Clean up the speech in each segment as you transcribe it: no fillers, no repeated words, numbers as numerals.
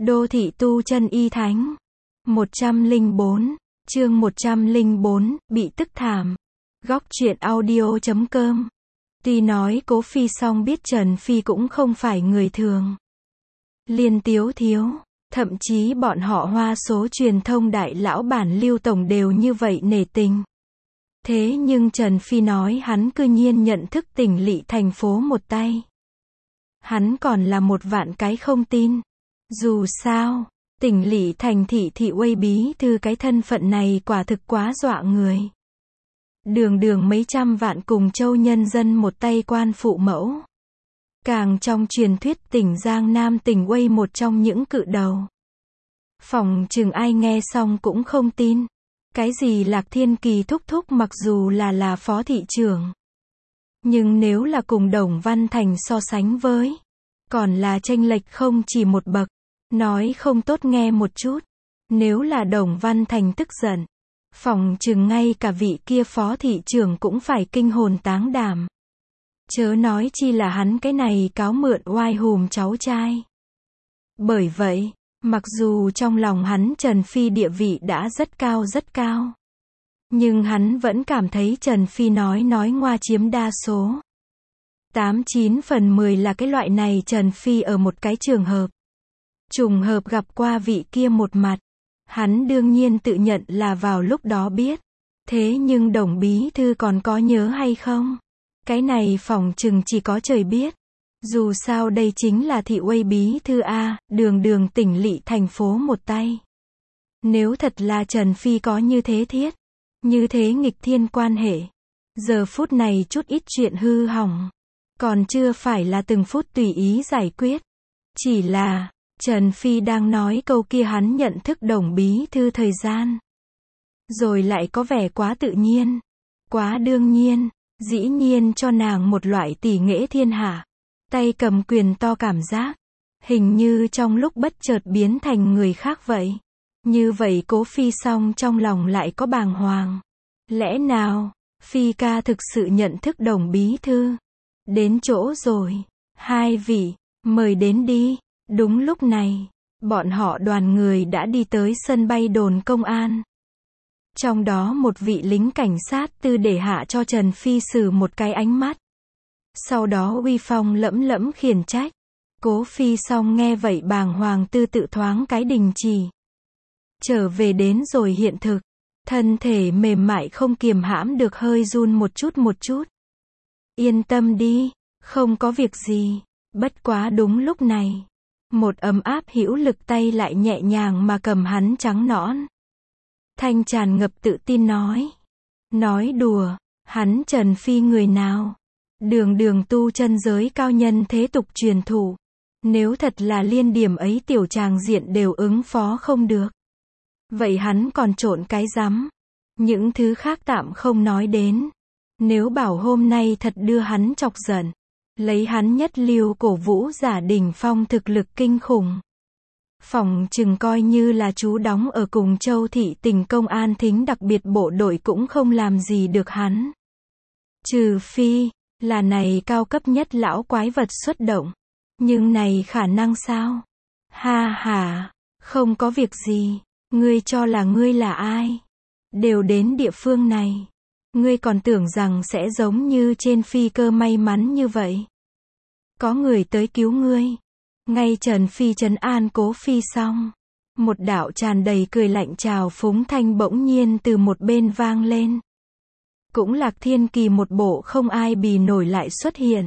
Đô thị tu chân y thánh. 104, chương 104, bị tức thảm. Góc truyện audio.com. Tuy nói Cố Phi song biết Trần Phi cũng không phải người thường. Liên Tiếu Thiếu, thậm chí bọn họ Hoa số truyền thông đại lão bản Lưu tổng đều như vậy nể tình. Thế nhưng Trần Phi nói hắn cư nhiên nhận thức Tỉnh Lỵ thành phố một tay. Hắn còn là một vạn cái không tin. Dù sao, Tỉnh Lỵ thành thị thị uy bí thư cái thân phận này quả thực quá dọa người. Đường đường mấy trăm vạn cùng châu nhân dân một tay quan phụ mẫu. Càng trong truyền thuyết tỉnh Giang Nam tỉnh uy một trong những cự đầu. Phỏng chừng ai nghe xong cũng không tin. Cái gì Lạc Thiên Kỳ thúc thúc mặc dù là phó thị trưởng. Nhưng nếu là cùng Đồng Văn Thành so sánh với, còn là chênh lệch không chỉ một bậc. Nói không tốt nghe một chút. Nếu là Đồng Văn Thành tức giận, phỏng chừng ngay cả vị kia phó thị trưởng cũng phải kinh hồn táng đảm. Chớ nói chi là hắn cái này cáo mượn oai hùm cháu trai. Bởi vậy, mặc dù trong lòng hắn Trần Phi địa vị đã rất cao, nhưng hắn vẫn cảm thấy Trần Phi nói ngoa chiếm đa số. 89 phần 10 là cái loại này Trần Phi ở một cái trường hợp. Trùng hợp gặp qua vị kia một mặt. Hắn đương nhiên tự nhận là vào lúc đó biết. Thế nhưng Đồng bí thư còn có nhớ hay không? Cái này phỏng chừng chỉ có trời biết. Dù sao đây chính là thị uy bí thư A, đường Tỉnh Lỵ thành phố một tay. Nếu thật là Trần Phi có như thế thiết, như thế nghịch thiên quan hệ, giờ phút này chút ít chuyện hư hỏng, còn chưa phải là từng phút tùy ý giải quyết. Chỉ là, Trần Phi đang nói câu kia hắn nhận thức Đồng bí thư thời gian. Rồi lại có vẻ quá tự nhiên, quá đương nhiên, dĩ nhiên cho nàng một loại tỷ nghệ thiên hạ. Tay cầm quyền to cảm giác. Hình như trong lúc bất chợt biến thành người khác vậy. Như vậy Cố Phi song trong lòng lại có bàng hoàng. Lẽ nào, Phi ca thực sự nhận thức Đồng bí thư? Đến chỗ rồi. Hai vị, mời đến đi. Đúng lúc này, bọn họ đoàn người đã đi tới sân bay đồn công an. Trong đó một vị lính cảnh sát tư để hạ cho Trần Phi xử một cái ánh mắt. Sau đó uy phong lẫm lẫm khiển trách. Cố Phi song nghe vậy bàng hoàng tư tự thoáng cái đình chỉ. Trở về đến rồi hiện thực. Thân thể mềm mại không kiềm hãm được hơi run một chút. Yên tâm đi, không có việc gì. Bất quá đúng lúc này. Một ấm áp hữu lực tay lại nhẹ nhàng mà cầm hắn trắng nõn. Thanh tràn ngập tự tin nói. Nói đùa, hắn Trần Phi người nào? Đường tu chân giới cao nhân thế tục truyền thụ. Nếu thật là liên điểm ấy tiểu tràng diện đều ứng phó không được. Vậy hắn còn trộn cái rắm. Những thứ khác tạm không nói đến. Nếu bảo hôm nay thật đưa hắn chọc giận. Lấy hắn nhất lưu cổ vũ giả đỉnh phong thực lực kinh khủng. Phỏng chừng coi như là chú đóng ở cùng châu thị tỉnh công an thính đặc biệt bộ đội cũng không làm gì được hắn. Trừ phi, là này cao cấp nhất lão quái vật xuất động. Nhưng này khả năng sao? Ha, không có việc gì. Ngươi cho là ngươi là ai? Đều đến địa phương này. Ngươi còn tưởng rằng sẽ giống như trên phi cơ may mắn như vậy. Có người tới cứu ngươi. Ngay Trần Phi trấn an Cố Phi xong. Một đạo tràn đầy cười lạnh trào phúng thanh bỗng nhiên từ một bên vang lên. Cũng Lạc Thiên Kỳ một bộ không ai bì nổi lại xuất hiện.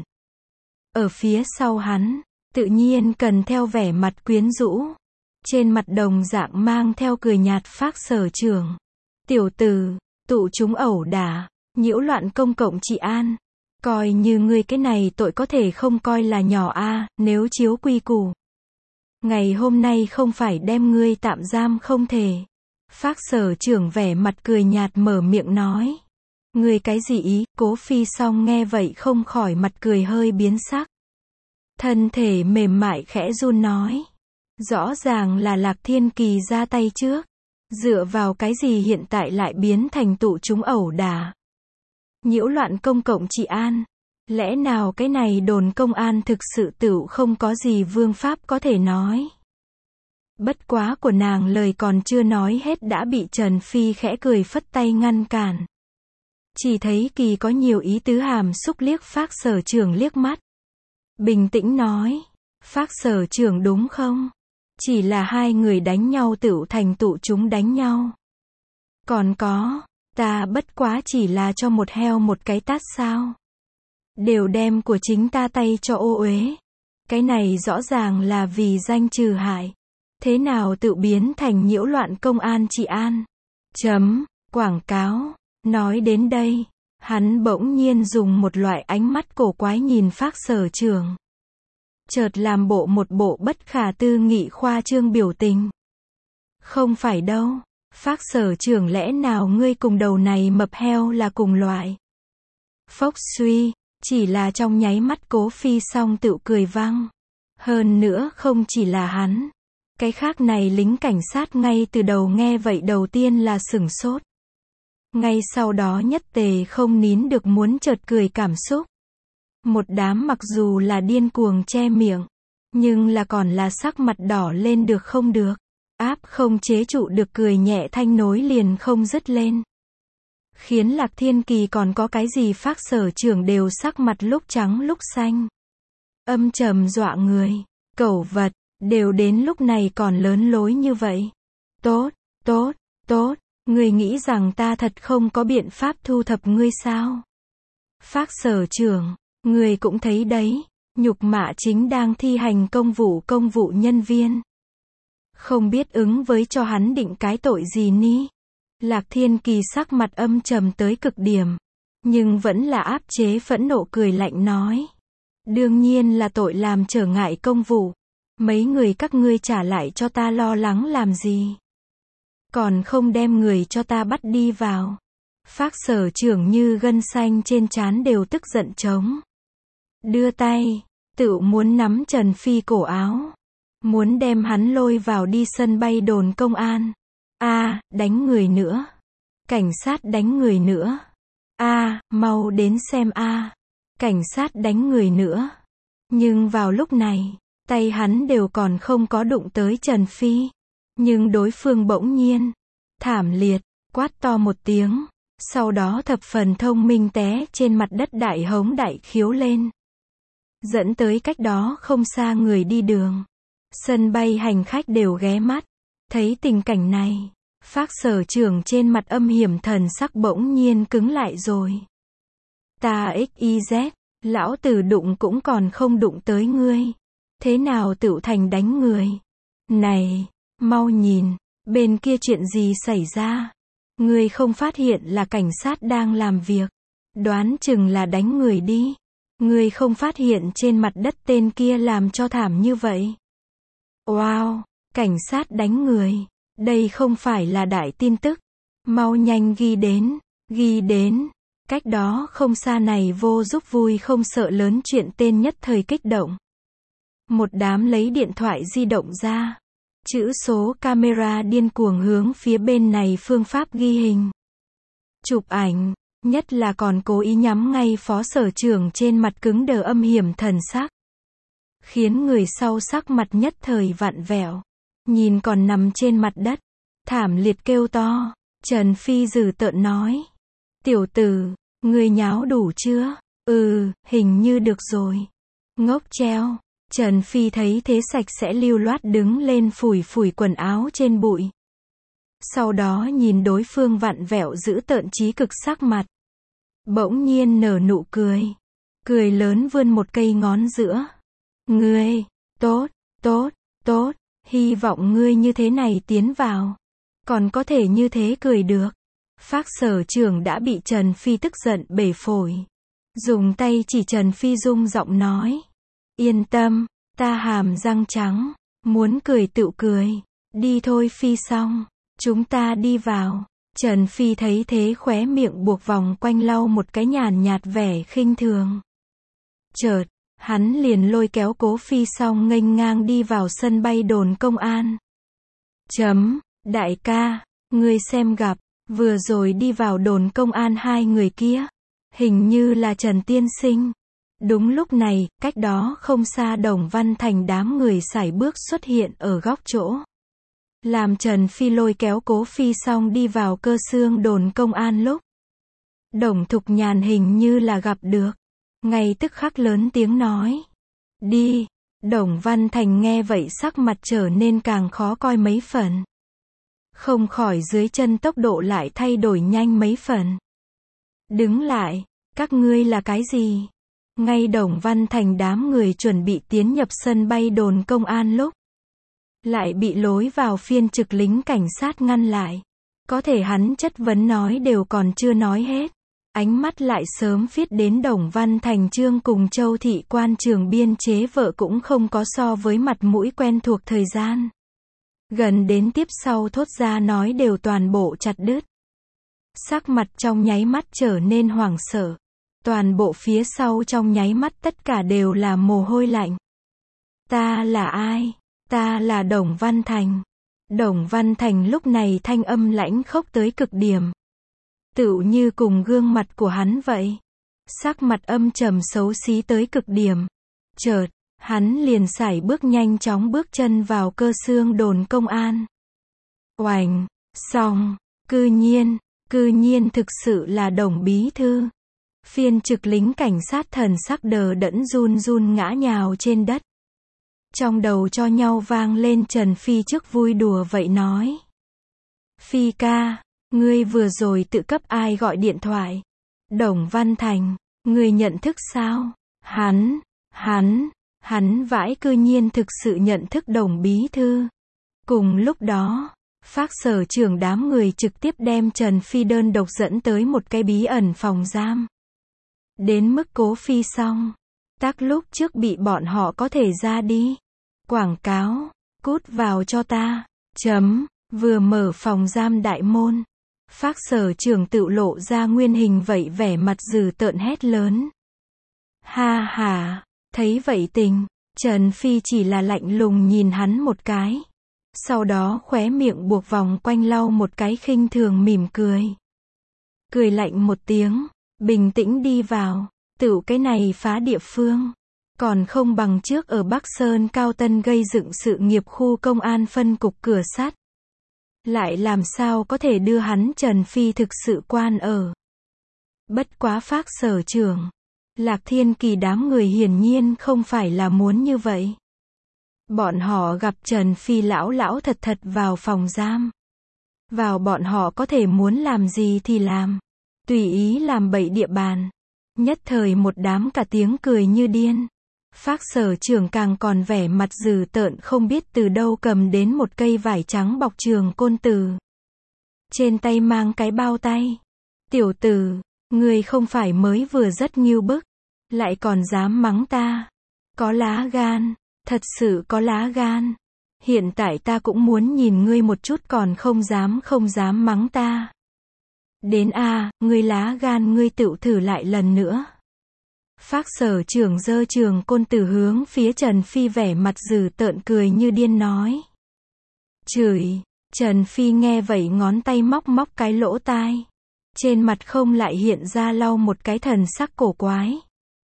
Ở phía sau hắn, tự nhiên cần theo vẻ mặt quyến rũ. Trên mặt đồng dạng mang theo cười nhạt phác sở trưởng. Tiểu tử, tụ chúng ẩu đả, nhiễu loạn công cộng trị an. Coi như ngươi cái này tội có thể không coi là nhỏ a, nếu chiếu quy củ. Ngày hôm nay không phải đem ngươi tạm giam không thể. Phác sở trưởng vẻ mặt cười nhạt mở miệng nói. Ngươi cái gì ý? Cố Phi song nghe vậy không khỏi mặt cười hơi biến sắc. Thân thể mềm mại khẽ run nói. Rõ ràng là Lạc Thiên Kỳ ra tay trước. Dựa vào cái gì hiện tại lại biến thành tụ chúng ẩu đả? Nhiễu loạn công cộng trị an. Lẽ nào cái này đồn công an thực sự tựu không có gì vương pháp có thể nói? Bất quá của nàng lời còn chưa nói hết đã bị Trần Phi khẽ cười phất tay ngăn cản. Chỉ thấy Kỳ có nhiều ý tứ hàm xúc liếc Phác Sở Trưởng liếc mắt. Bình tĩnh nói, Phác Sở Trưởng đúng không? Chỉ là hai người đánh nhau tựu thành tụ chúng đánh nhau. Còn có, ta bất quá chỉ là cho một heo một cái tát sao? Đều đem của chính ta tay cho ô uế. Cái này rõ ràng là vì danh trừ hại. Thế nào tự biến thành nhiễu loạn công an trị an? Quảng cáo. Nói đến đây, hắn bỗng nhiên dùng một loại ánh mắt cổ quái nhìn Phác Sở Trưởng. Chợt làm một bộ bất khả tư nghị khoa trương biểu tình. Không phải đâu, Phác Sở Trưởng lẽ nào ngươi cùng đầu này mập heo là cùng loại? Phốc suy, chỉ là trong nháy mắt Cố Phi Song tự cười vang. Hơn nữa không chỉ là hắn. Cái khác này lính cảnh sát ngay từ đầu nghe vậy đầu tiên là sửng sốt. Ngay sau đó nhất tề không nín được muốn chợt cười cảm xúc. Một đám mặc dù là điên cuồng che miệng, nhưng là còn là sắc mặt đỏ lên được không được. Áp không chế trụ được cười nhẹ thanh nối liền không dứt lên. Khiến Lạc Thiên Kỳ còn có cái gì Phác Sở Trưởng đều sắc mặt lúc trắng lúc xanh. Âm trầm dọa người, cẩu vật, đều đến lúc này còn lớn lối như vậy. Tốt, ngươi nghĩ rằng ta thật không có biện pháp thu thập ngươi sao? Phác Sở Trưởng, ngươi cũng thấy đấy, nhục mạ chính đang thi hành công vụ nhân viên. Không biết ứng với cho hắn định cái tội gì ni? Lạc Thiên Kỳ sắc mặt âm trầm tới cực điểm, nhưng vẫn là áp chế phẫn nộ cười lạnh nói. Đương nhiên là tội làm trở ngại công vụ. Mấy người các ngươi trả lại cho ta lo lắng làm gì? Còn không đem người cho ta bắt đi vào. Phác Sở Trưởng như gân xanh trên trán đều tức giận trống. Đưa tay, tự muốn nắm Trần Phi cổ áo. Muốn đem hắn lôi vào đi sân bay đồn công an. Đánh người nữa. Cảnh sát đánh người nữa. Mau đến xem cảnh sát đánh người nữa. Nhưng vào lúc này, tay hắn đều còn không có đụng tới Trần Phi. Nhưng đối phương bỗng nhiên, thảm liệt, quát to một tiếng. Sau đó thập phần thông minh té trên mặt đất đại hống đại khiếu lên. Dẫn tới cách đó không xa người đi đường. Sân bay hành khách đều ghé mắt. Thấy tình cảnh này, Phác Sở Trưởng trên mặt âm hiểm thần sắc bỗng nhiên cứng lại rồi. Ta XYZ, lão tử đụng cũng còn không đụng tới ngươi. Thế nào tựu thành đánh người? Này, mau nhìn, bên kia chuyện gì xảy ra? Ngươi không phát hiện là cảnh sát đang làm việc. Đoán chừng là đánh người đi. Ngươi không phát hiện trên mặt đất tên kia làm cho thảm như vậy. Wow, cảnh sát đánh người. Đây không phải là đại tin tức. Mau nhanh ghi đến. Cách đó không xa này vô giúp vui không sợ lớn chuyện tên nhất thời kích động. Một đám lấy điện thoại di động ra. Chữ số camera điên cuồng hướng phía bên này phương pháp ghi hình. Chụp ảnh, nhất là còn cố ý nhắm ngay Phó Sở Trưởng trên mặt cứng đờ âm hiểm thần sắc. Khiến người sau sắc mặt nhất thời vặn vẹo. Nhìn còn nằm trên mặt đất, thảm liệt kêu to. Trần Phi dữ tợn nói. Tiểu tử, ngươi nháo đủ chưa? Hình như được rồi. Ngốc treo. Trần Phi thấy thế sạch sẽ lưu loát đứng lên phủi quần áo trên bụi. Sau đó nhìn đối phương vặn vẹo dữ tợn chí cực sắc mặt. Bỗng nhiên nở nụ cười. Cười lớn vươn một cây ngón giữa. Ngươi, tốt, hy vọng ngươi như thế này tiến vào. Còn có thể như thế cười được. Phác Sở Trưởng đã bị Trần Phi tức giận bể phổi. Dùng tay chỉ Trần Phi rung giọng nói. Yên tâm, ta hàm răng trắng, muốn cười tự cười. Đi thôi Phi Song, chúng ta đi vào. Trần Phi thấy thế khóe miệng buộc vòng quanh lau một cái nhàn nhạt vẻ khinh thường. Chợt, hắn liền lôi kéo Cố Phi Song nghênh ngang đi vào sân bay đồn công an. Đại ca, ngươi xem gặp, vừa rồi đi vào đồn công an hai người kia. Hình như là Trần Tiên Sinh. Đúng lúc này, cách đó không xa Đồng Văn Thành đám người sải bước xuất hiện ở góc chỗ. Làm Trần Phi lôi kéo Cố Phi xong đi vào Cơ Xương đồn công an lúc Đồng Thục Nhàn hình như là gặp được. Ngay tức khắc lớn tiếng nói. Đi. Đồng Văn Thành nghe vậy sắc mặt trở nên càng khó coi mấy phần. Không khỏi dưới chân tốc độ lại thay đổi nhanh mấy phần. Đứng lại. Các ngươi là cái gì? Ngay Đồng Văn Thành đám người chuẩn bị tiến nhập sân bay đồn công an lúc lại bị lối vào phiên trực lính cảnh sát ngăn lại. Có thể hắn chất vấn nói đều còn chưa nói hết. Ánh mắt lại sớm viết đến Đồng Văn Thành Trương cùng Châu Thị quan trường biên chế vợ cũng không có so với mặt mũi quen thuộc thời gian. Gần đến tiếp sau thốt ra nói đều toàn bộ chặt đứt. Sắc mặt trong nháy mắt trở nên hoảng sợ. Toàn bộ phía sau trong nháy mắt tất cả đều là mồ hôi lạnh. Ta là ai? Ta là Đồng Văn Thành. Đồng Văn Thành lúc này thanh âm lãnh khốc tới cực điểm. Tựu như cùng gương mặt của hắn vậy. Sắc mặt âm trầm xấu xí tới cực điểm. Chợt, hắn liền sải bước nhanh chóng bước chân vào Cơ Xương đồn công an. Oành, xong, cư nhiên thực sự là Đồng bí thư. Phiên trực lính cảnh sát thần sắc đờ đẫn run run ngã nhào trên đất. Trong đầu cho nhau vang lên Trần Phi trước vui đùa vậy nói. Phi ca, ngươi vừa rồi tự cấp ai gọi điện thoại? Đồng Văn Thành, ngươi nhận thức sao? Hắn vãi cư nhiên thực sự nhận thức Đồng bí thư. Cùng lúc đó, Phác Sở trưởng đám người trực tiếp đem Trần Phi đơn độc dẫn tới một cái bí ẩn phòng giam. Đến mức Cố Phi xong, tác lúc trước bị bọn họ có thể ra đi. Quảng cáo, cút vào cho ta. Vừa mở phòng giam đại môn. Phác Sở trưởng tự lộ ra nguyên hình vậy vẻ mặt dữ tợn hét lớn. Ha ha, thấy vậy tình, Trần Phi chỉ là lạnh lùng nhìn hắn một cái. Sau đó khóe miệng buộc vòng quanh lau một cái khinh thường mỉm cười. Cười lạnh một tiếng, bình tĩnh đi vào, tựu cái này phá địa phương. Còn không bằng trước ở Bắc Sơn Cao Tân gây dựng sự nghiệp khu công an phân cục cửa sắt. Lại làm sao có thể đưa hắn Trần Phi thực sự quan ở. Bất quá Phác Sở trưởng, Lạc Thiên Kỳ đám người hiển nhiên không phải là muốn như vậy. Bọn họ gặp Trần Phi lão thật thật vào phòng giam. Vào bọn họ có thể muốn làm gì thì làm. Tùy ý làm bậy địa bàn. Nhất thời một đám cả tiếng cười như điên. Phác Sở trưởng càng còn vẻ mặt dữ tợn không biết từ đâu cầm đến một cây vải trắng bọc Trường Côn Tử. Trên tay mang cái bao tay. Tiểu tử, ngươi không phải mới vừa rất nghêu bức, lại còn dám mắng ta. Có lá gan, thật sự có lá gan. Hiện tại ta cũng muốn nhìn ngươi một chút còn không dám mắng ta. Đến ngươi lá gan ngươi tự thử lại lần nữa. Phác Sở trưởng giơ Trường Côn Tử hướng phía Trần Phi vẻ mặt dữ tợn cười như điên nói. Chửi, Trần Phi nghe vậy ngón tay móc cái lỗ tai. Trên mặt không lại hiện ra lau một cái thần sắc cổ quái.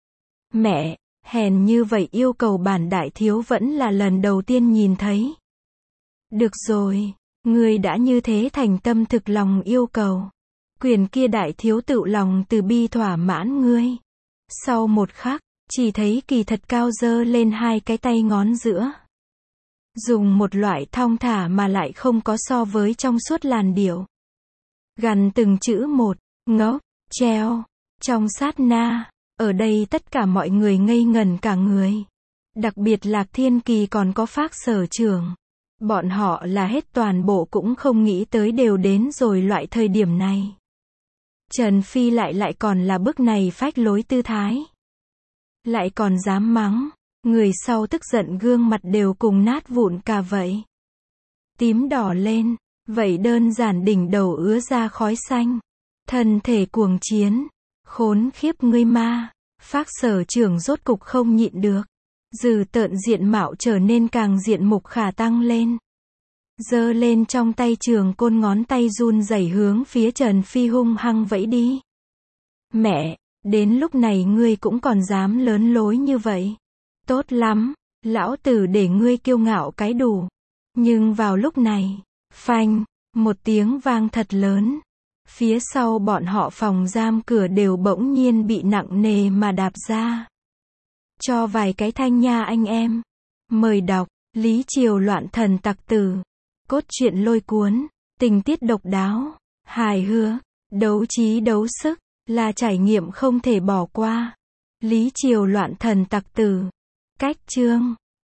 Mẹ, hèn như vậy yêu cầu bản đại thiếu vẫn là lần đầu tiên nhìn thấy. Được rồi, ngươi đã như thế thành tâm thực lòng yêu cầu. Quyền kia đại thiếu tự lòng từ bi thỏa mãn ngươi. Sau một khắc, chỉ thấy Kỳ thật cao giơ lên hai cái tay ngón giữa. Dùng một loại thong thả mà lại không có so với trong suốt làn điệu. Gằn từng chữ một, ngốc, treo. Trong sát na, ở đây tất cả mọi người ngây ngẩn cả người. Đặc biệt Lạc Thiên Kỳ còn có Phác Sở trưởng. Bọn họ là hết toàn bộ cũng không nghĩ tới đều đến rồi loại thời điểm này. Trần Phi lại còn là bức này phách lối tư thái. Lại còn dám mắng. Người sau tức giận gương mặt đều cùng nát vụn cả vậy. Tím đỏ lên. Vậy đơn giản đỉnh đầu ứa ra khói xanh. Thân thể cuồng chiến. Khốn khiếp ngươi ma. Phác Sở trưởng rốt cục không nhịn được. Dừ tợn diện mạo trở nên càng diện mục khả tăng lên. Giơ lên trong tay Trường Côn ngón tay run rẩy hướng phía Trần Phi hung hăng vẫy đi. Mẹ, đến lúc này ngươi cũng còn dám lớn lối như vậy. Tốt lắm, lão tử để ngươi kiêu ngạo cái đủ. Nhưng vào lúc này, Phanh, một tiếng vang thật lớn. Phía sau bọn họ phòng giam cửa đều bỗng nhiên bị nặng nề mà đạp ra. Cho vài cái thanh nha anh em. Mời đọc, Lý Triều loạn thần tặc tử. Cốt truyện lôi cuốn, tình tiết độc đáo, hài hước, đấu trí đấu sức, là trải nghiệm không thể bỏ qua. Lý Triều loạn thần tặc tử. Cách chương